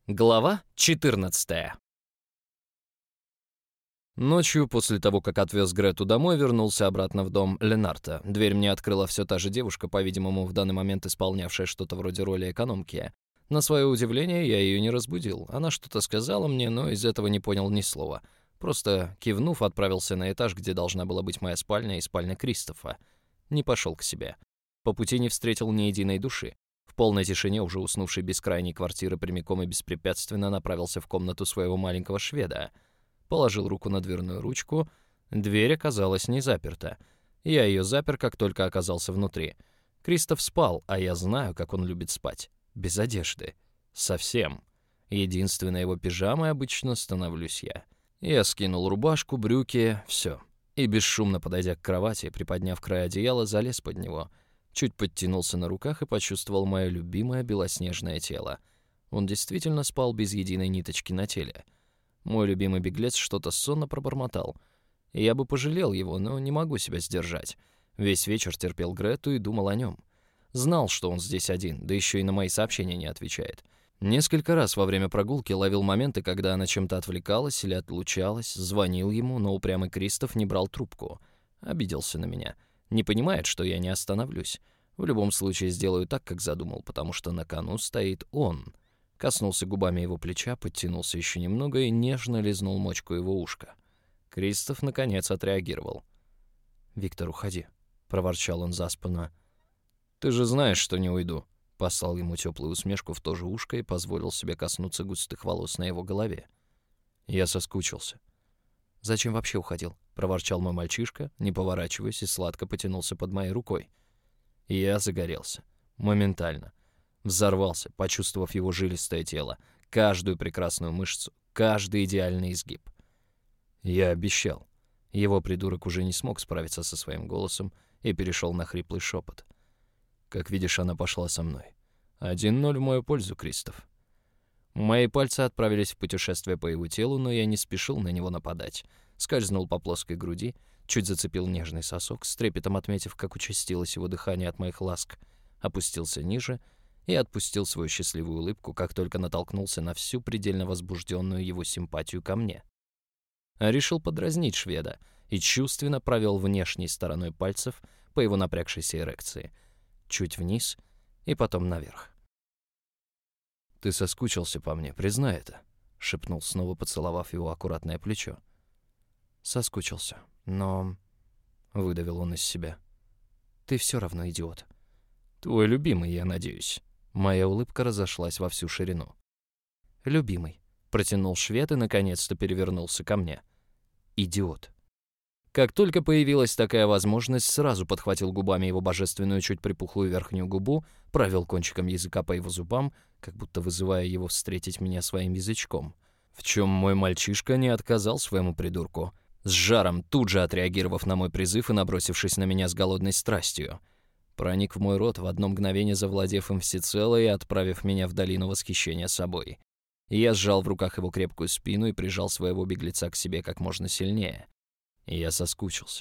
Глава 14. Ночью, после того, как отвез Грету домой, вернулся обратно в дом Ленарта. Дверь мне открыла все та же девушка, по-видимому, в данный момент исполнявшая что-то вроде роли экономки. На свое удивление, я ее не разбудил. Она что-то сказала мне, но из этого не понял ни слова. Просто, кивнув, отправился на этаж, где должна была быть моя спальня и спальня Кристофа. Не пошел к себе. По пути не встретил ни единой души. В полной тишине, уже уснувший без крайней квартиры, прямиком и беспрепятственно направился в комнату своего маленького шведа. Положил руку на дверную ручку. Дверь оказалась не заперта. Я ее запер, как только оказался внутри. Кристоф спал, а я знаю, как он любит спать. Без одежды. Совсем. Единственной его пижамой обычно становлюсь я. Я скинул рубашку, брюки, все. И бесшумно подойдя к кровати, приподняв край одеяла, залез под него. Чуть подтянулся на руках и почувствовал мое любимое белоснежное тело. Он действительно спал без единой ниточки на теле. Мой любимый беглец что-то сонно пробормотал. Я бы пожалел его, но не могу себя сдержать. Весь вечер терпел Грету и думал о нем. Знал, что он здесь один, да еще и на мои сообщения не отвечает. Несколько раз во время прогулки ловил моменты, когда она чем-то отвлекалась или отлучалась, звонил ему, но упрямый Кристоф не брал трубку. Обиделся на меня. Не понимает, что я не остановлюсь. В любом случае сделаю так, как задумал, потому что на кону стоит он. Коснулся губами его плеча, подтянулся еще немного и нежно лизнул мочку его ушка. Кристоф, наконец, отреагировал. «Виктор, уходи», — проворчал он заспанно. «Ты же знаешь, что не уйду», — послал ему теплую усмешку в то же ушко и позволил себе коснуться густых волос на его голове. Я соскучился. «Зачем вообще уходил?» — проворчал мой мальчишка, не поворачиваясь, и сладко потянулся под моей рукой. И я загорелся. Моментально. Взорвался, почувствовав его жилистое тело, каждую прекрасную мышцу, каждый идеальный изгиб. Я обещал. Его придурок уже не смог справиться со своим голосом и перешел на хриплый шепот. «Как видишь, она пошла со мной. 1-0 в мою пользу, Кристоф». Мои пальцы отправились в путешествие по его телу, но я не спешил на него нападать. Скользнул по плоской груди, чуть зацепил нежный сосок, с трепетом отметив, как участилось его дыхание от моих ласк, опустился ниже и отпустил свою счастливую улыбку, как только натолкнулся на всю предельно возбужденную его симпатию ко мне. Решил подразнить шведа и чувственно провел внешней стороной пальцев по его напрягшейся эрекции, чуть вниз и потом наверх. «Ты соскучился по мне, признай это», — шепнул, снова поцеловав его аккуратное плечо. «Соскучился, но...» — выдавил он из себя. «Ты все равно идиот». «Твой любимый, я надеюсь». Моя улыбка разошлась во всю ширину. «Любимый», — протянул швед и наконец-то перевернулся ко мне. «Идиот». Как только появилась такая возможность, сразу подхватил губами его божественную чуть припухлую верхнюю губу, провел кончиком языка по его зубам, как будто вызывая его встретить меня своим язычком. В чем мой мальчишка не отказал своему придурку, с жаром тут же отреагировав на мой призыв и набросившись на меня с голодной страстью. Проник в мой рот, в одно мгновение завладев им всецело и отправив меня в долину восхищения собой. Я сжал в руках его крепкую спину и прижал своего беглеца к себе как можно сильнее. И я соскучился,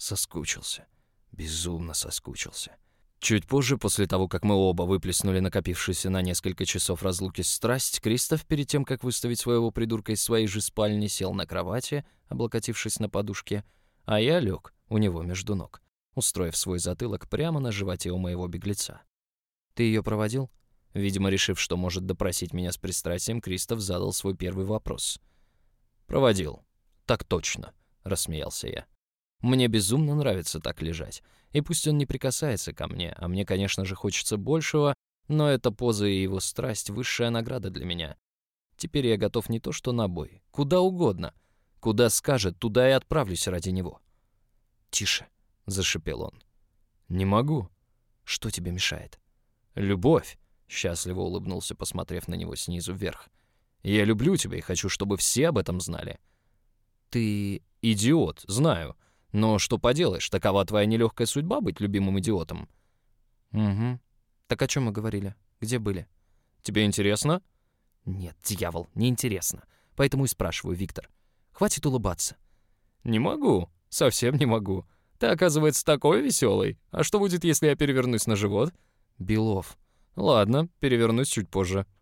безумно соскучился. Чуть позже, после того, как мы оба выплеснули накопившуюся на несколько часов разлуки страсть, Кристоф, перед тем, как выставить своего придурка из своей же спальни, сел на кровати, облокотившись на подушке, а я лег у него между ног, устроив свой затылок прямо на животе у моего беглеца. «Ты ее проводил?» Видимо, решив, что может допросить меня с пристрастием, Кристоф задал свой первый вопрос. «Проводил. Так точно», — рассмеялся я. «Мне безумно нравится так лежать. И пусть он не прикасается ко мне, а мне, конечно же, хочется большего, но эта поза и его страсть — высшая награда для меня. Теперь я готов не то что на бой, куда угодно. Куда скажет, туда и отправлюсь ради него». «Тише», — зашипел он. «Не могу». «Что тебе мешает?» «Любовь», — счастливо улыбнулся, посмотрев на него снизу вверх. «Я люблю тебя и хочу, чтобы все об этом знали». «Ты идиот, знаю. Но что поделаешь, такова твоя нелегкая судьба быть любимым идиотом». «Угу. Так о чем мы говорили? Где были?» «Тебе интересно?» «Нет, дьявол, не интересно. Поэтому и спрашиваю, Виктор. Хватит улыбаться». «Не могу, совсем не могу. Ты, оказывается, такой веселый. А что будет, если я перевернусь на живот?» «Белов». «Ладно, перевернусь чуть позже».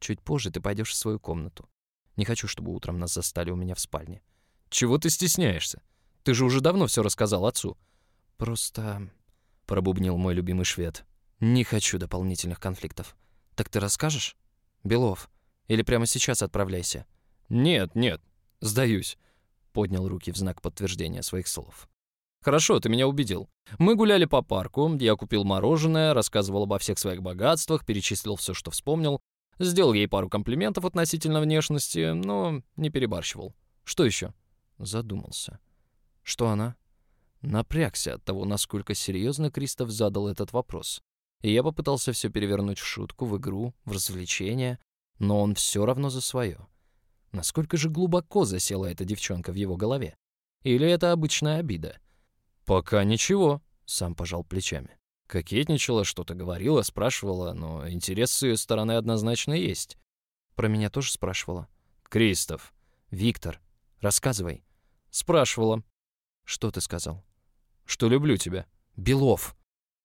Чуть позже ты пойдешь в свою комнату. Не хочу, чтобы утром нас застали у меня в спальне». «Чего ты стесняешься? Ты же уже давно все рассказал отцу». «Просто...» — пробубнил мой любимый швед. «Не хочу дополнительных конфликтов. Так ты расскажешь? Белов, или прямо сейчас отправляйся?» «Нет, нет, сдаюсь», — поднял руки в знак подтверждения своих слов. «Хорошо, ты меня убедил. Мы гуляли по парку, я купил мороженое, рассказывал обо всех своих богатствах, перечислил все, что вспомнил, сделал ей пару комплиментов относительно внешности, но не перебарщивал. Что еще?» Задумался. «Что она?» Напрягся от того, насколько серьезно Кристоф задал этот вопрос. И я попытался все перевернуть в шутку, в игру, в развлечение, но он все равно за свое. Насколько же глубоко засела эта девчонка в его голове? Или это обычная обида? «Пока ничего», — сам пожал плечами. Кокетничала, что-то говорила, спрашивала, но интерес с ее стороны однозначно есть. «Про меня тоже спрашивала?» «Кристоф». «Виктор, рассказывай». «Спрашивала». «Что ты сказал?» «Что люблю тебя». «Белов».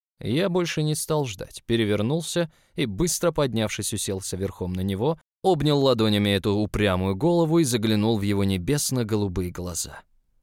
Я больше не стал ждать, перевернулся и, быстро поднявшись, уселся верхом на него, обнял ладонями эту упрямую голову и заглянул в его небесно-голубые глаза.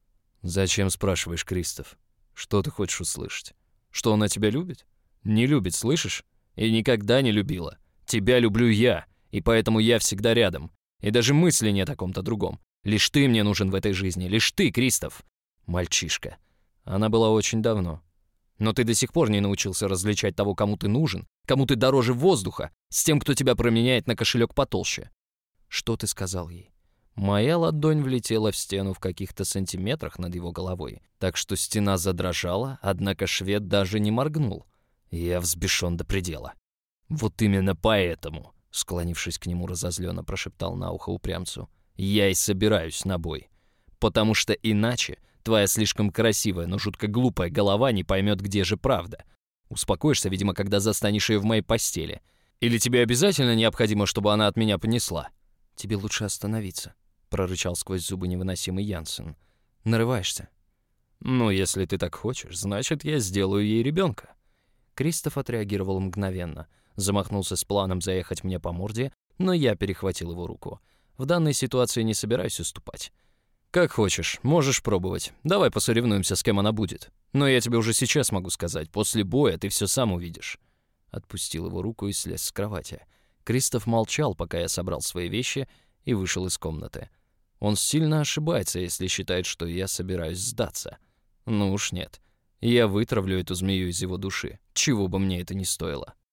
«Зачем спрашиваешь, Кристоф? Что ты хочешь услышать? Что она тебя любит? Не любит, слышишь? И никогда не любила. Тебя люблю я, и поэтому я всегда рядом. И даже мысли нет о ком-то другом. Лишь ты мне нужен в этой жизни, лишь ты, Кристоф. Мальчишка». Она была очень давно. Но ты до сих пор не научился различать того, кому ты нужен, кому ты дороже воздуха, с тем, кто тебя променяет на кошелек потолще. Что ты сказал ей? Моя ладонь влетела в стену в каких-то сантиметрах над его головой, так что стена задрожала, однако швед даже не моргнул. Я взбешен до предела. «Вот именно поэтому», — склонившись к нему разозленно, прошептал на ухо упрямцу, «я и собираюсь на бой. Потому что иначе твоя слишком красивая, но жутко глупая голова не поймет, где же правда. Успокоишься, видимо, когда застанешь ее в моей постели. Или тебе обязательно необходимо, чтобы она от меня понесла?» «Тебе лучше остановиться», — прорычал сквозь зубы невыносимый Янсен. «Нарываешься». «Ну, если ты так хочешь, значит, я сделаю ей ребенка». Кристоф отреагировал мгновенно. Замахнулся с планом заехать мне по морде, но я перехватил его руку. В данной ситуации не собираюсь уступать. «Как хочешь, можешь пробовать. Давай посоревнуемся, с кем она будет. Но я тебе уже сейчас могу сказать, после боя ты все сам увидишь». Отпустил его руку и слез с кровати. Кристоф молчал, пока я собрал свои вещи и вышел из комнаты. Он сильно ошибается, если считает, что я собираюсь сдаться. Ну уж нет. Я вытравлю эту змею из его души, чего бы мне это ни стоило.